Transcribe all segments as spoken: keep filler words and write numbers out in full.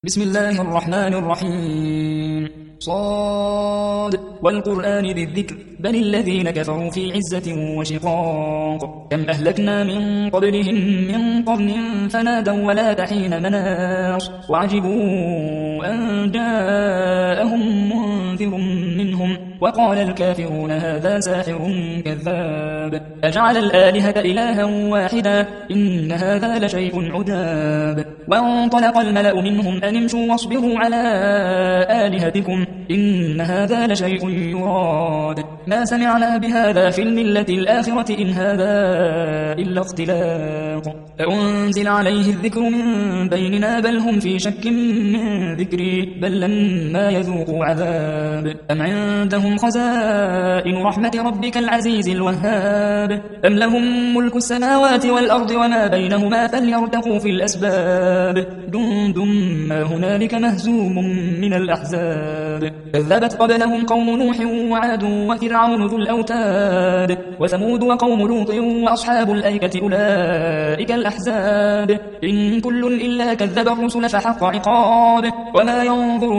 بسم الله الرحمن الرحيم صاد والقرآن ذي الذكر بل الذين كفروا في عزة وشقاق كم أهلكنا من قبلهم من قرن فنادوا ولا تحين مناص وعجبوا أن جاءهم منذر منهم وقال الكافرون هذا ساحر كذاب أجعل الآلهة إلها واحدا إن هذا لشيء عجاب وانطلق الملأ منهم أن امشوا واصبروا على آلهتكم إن هذا لشيء يراد ما سمعنا بهذا في الملة الآخرة إن هذا إلا اختلاق أأنزل عليه الذكر من بيننا بل هم في شك من ذكري بل لما يذوقوا عذاب أم عندهم خزائن رحمة ربك العزيز الوهاب أم لهم ملك السماوات والأرض وما بينهما فليرتقوا في الأسباب جند ما هنالك مهزوم من الأحزاب كذبت قبلهم قوم نوح وعاد وفرعون ذو الأوتاد وثمود وقوم لوط وأصحاب الأيكة أولئك الأحزاب إن كل إلا كذب الرسل فحق عقاب وما ينظر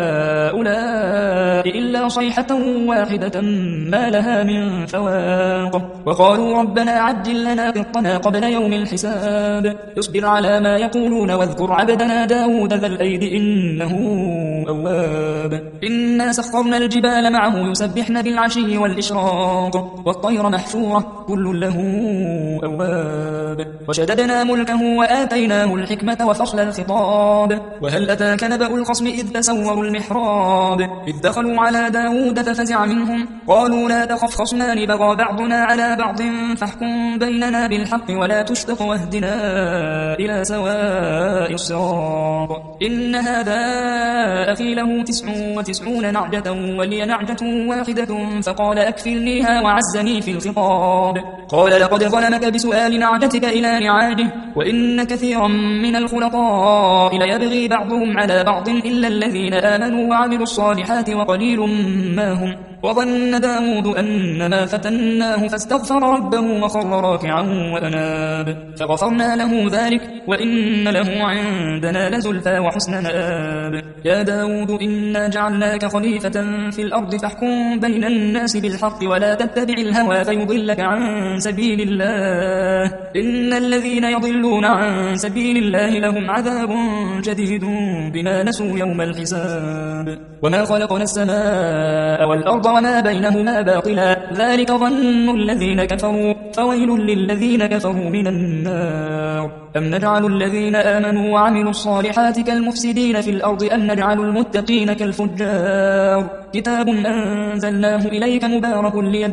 هؤلاء إلا صيحة واحدة ما لها من فواق وقالوا ربنا عجل لنا قطنا قبل يوم الحساب اصبر على ما يقولون واذكر عبدنا داود ذا الأيد إنه أواب إنا سخرنا الجبال معه يسبحن بالعشي والإشراق والطير محشورة كل له أواب وشددنا ملكه وآتيناه الحكمة وفصل الخطاب وهل أتاك نبأ الخصم إذ تسوروا المحراب إذ دخلوا على داود ففزع منهم قالوا لا تخف خصمان بغى بعضنا على بعض فاحكم بيننا بالحق ولا تشتق واهدنا إلى سواء الصراط إن هذا أخي له تسع وتسعون نعجة ولي نعجة واحدة فقال أكفلنيها وعزني في الخطاب قال لقد ظلمك بسؤال نعجتك إلى نعاجه وإن كثيرا من الخلطاء ليبغي بعضهم على بعض إلا الذين آمنوا وعملوا الصالحات وقليل ما هم وظن داود أنما فتناه فاستغفر ربه وخر راكعا وأناب فغفرنا له ذلك وإن له عندنا لزلفى وحسن مآب يا داود إنا جعلناك خليفة في الأرض فاحكم بين الناس بالحق ولا تتبع الهوى فيضلك عن سبيل الله إن الذين يضلون عن سبيل الله لهم عذاب شديد بما نسوا يوم الحساب وما خلقنا السماء والأرض وما بينهما باطلا ذلك ظن الذين كفروا فويل للذين كفروا من النار أم نجعل الذين آمنوا وعملوا الصالحات كالمفسدين في الأرض أم نجعل المتقين كالفجار كتاب أنزلناه إليك مبارك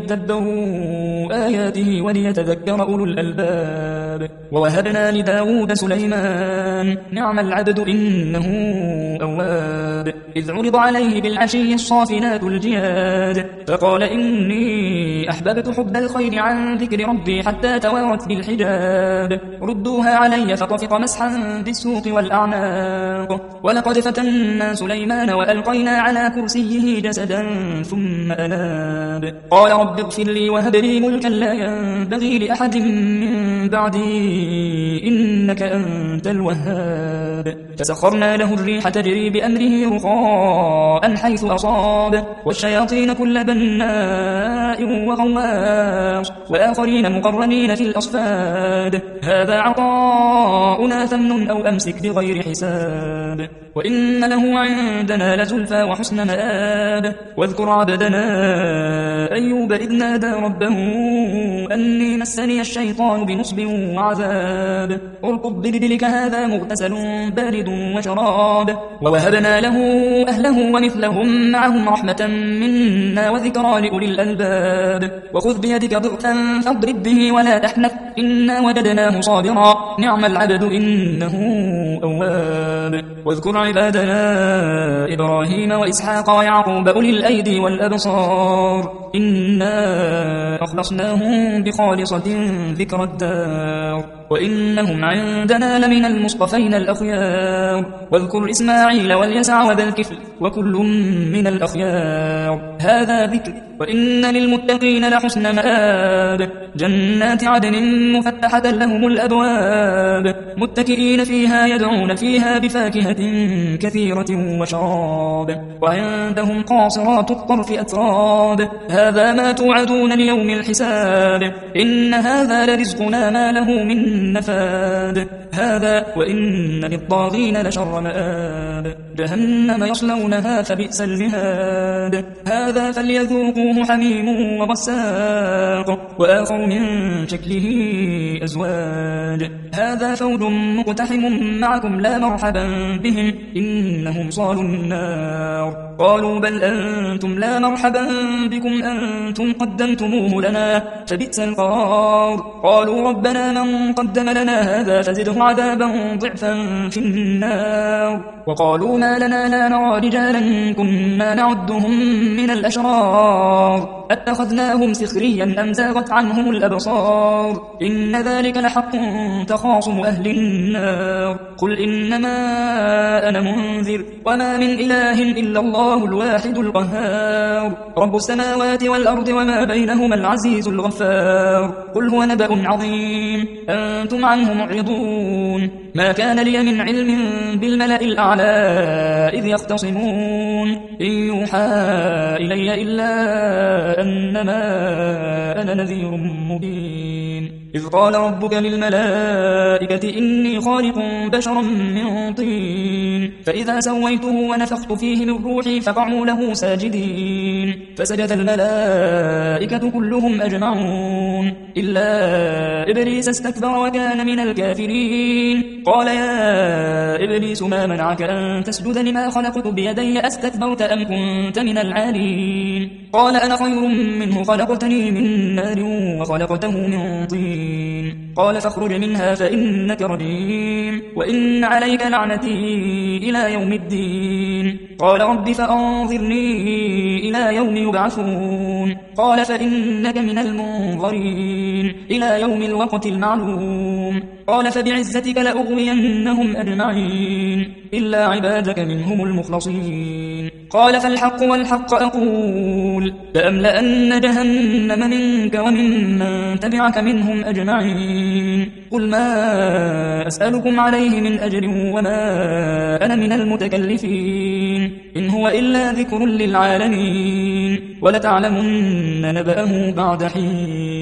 ليدبروا آياته وليتذكر أولو الألباب ووهبنا لداود سليمان نعم العبد إنه أواب إذ عرض عليه بالعشي الصافنات الجياد فقال إني أحببت حب الخير عن ذكر ربي حتى توارت بالحجاب ردوها علي فطفق مسحا بالسوق والأعناق ولقد فتنا سليمان وألقينا على كرسيه جسدا ثم أناب قال رب اغفر لي وهب لي ملكا لا ينبغي لأحد من بعدي إنك أنت الوهاب فسخرنا له الريح تجري بأمره رخاء حيث أصاب والشياطين كل بناء وغواص وآخرين مقرنين في الأصفاد هذا عطاؤنا ثمن أو أمسك بغير حساب وإن له عندنا لزلفى وحسن مآب واذكر عبدنا أيوب إذ نادى ربه أني مسني الشيطان بنصب وعذاب اركض بدلك هذا مغتسل بارد وشراب ووهبنا له أهله ومثلهم معهم رحمة منا وذكرى لأولي الألباب وخذ بيدك ضغثا فاضرب به ولا تحنث إنا وجدناه صابرا نعم العبد إنه أواب واذكر عبادنا إبراهيم وإسحاق ويعقوب أولي الأيدي والأبصار إنا أخلصناهم بخالصة ذكر الدار وإنهم عندنا لمن المصطفين الأخيار واذكر إسماعيل واليسع وذا الكفل وكل من الأخيار هذا ذكر وإن للمتقين لحسن مآب جنات عدن مفتحة لهم الأبواب متكئين فيها يدعون فيها بفاكهة كثيرة وشراب وعندهم قاصرات الطرف أتراب هذا ما توعدون ليوم الحساب إن هذا لرزقنا ما له من نفاد هذا وإن للطاغين لشر مآب جهنم يصلونها فبئس المهاد هذا فليذوقوه حميم وغساق وآخر من شكله أزواج هذا فوج مقتحم معكم لا مرحبا بهم إنهم صالوا النار قالوا بل أنتم لا مرحبا بكم أنتم قدمتموه لنا فبئس القرار قالوا ربنا من قدم لنا هذا فزده عذابا ضعفا في النار وقالوا ما لنا لا نرى رجالا كنا نعدهم من الأشرار أتخذناهم سخريا أم زاغت عنهم الأبصار إن ذلك لحق تخاصم أهل النار قل إنما أنا منذر وما من إله إلا الله الواحد القهار رب السماوات والأرض وما بينهما العزيز الغفار قل هو نبأ عظيم أنتم عنه معرضون ما كان لي من علم بالملأ الأعلى إذ يختصمون إن يوحى إلي إلا أنما أنا نذير مبين إذ قال ربك للملائكة إني خالق بشرا من طين فإذا سويته ونفخت فيه من روحي فقعوا له ساجدين فسجد الملائكة كلهم أجمعون إلا إبليس استكبر وكان من الكافرين قال يا إبليس ما منعك أن تسجد لما خلقت بيدي أستكبرت أم كنت من العالين قال أنا خير منه خلقتني من نار وخلقته من طين قال فاخرج منها فإنك رجيم وإن عليك لعنتي إلى يوم الدين قال رب فأنظرني إلى يوم يبعثون قال فإنك من المنظرين إلى يوم الوقت المعلوم قال فبعزتك لأغوينهم أجمعين إلا عبادك منهم المخلصين قال فالحق والحق أقول لأملأن جهنم منك ومن من تبعك منهم أجمعين قل ما أسألكم عليه من أجر وما أنا من المتكلفين إن هو إلا ذكر للعالمين ولتعلمن نبأه بعد حين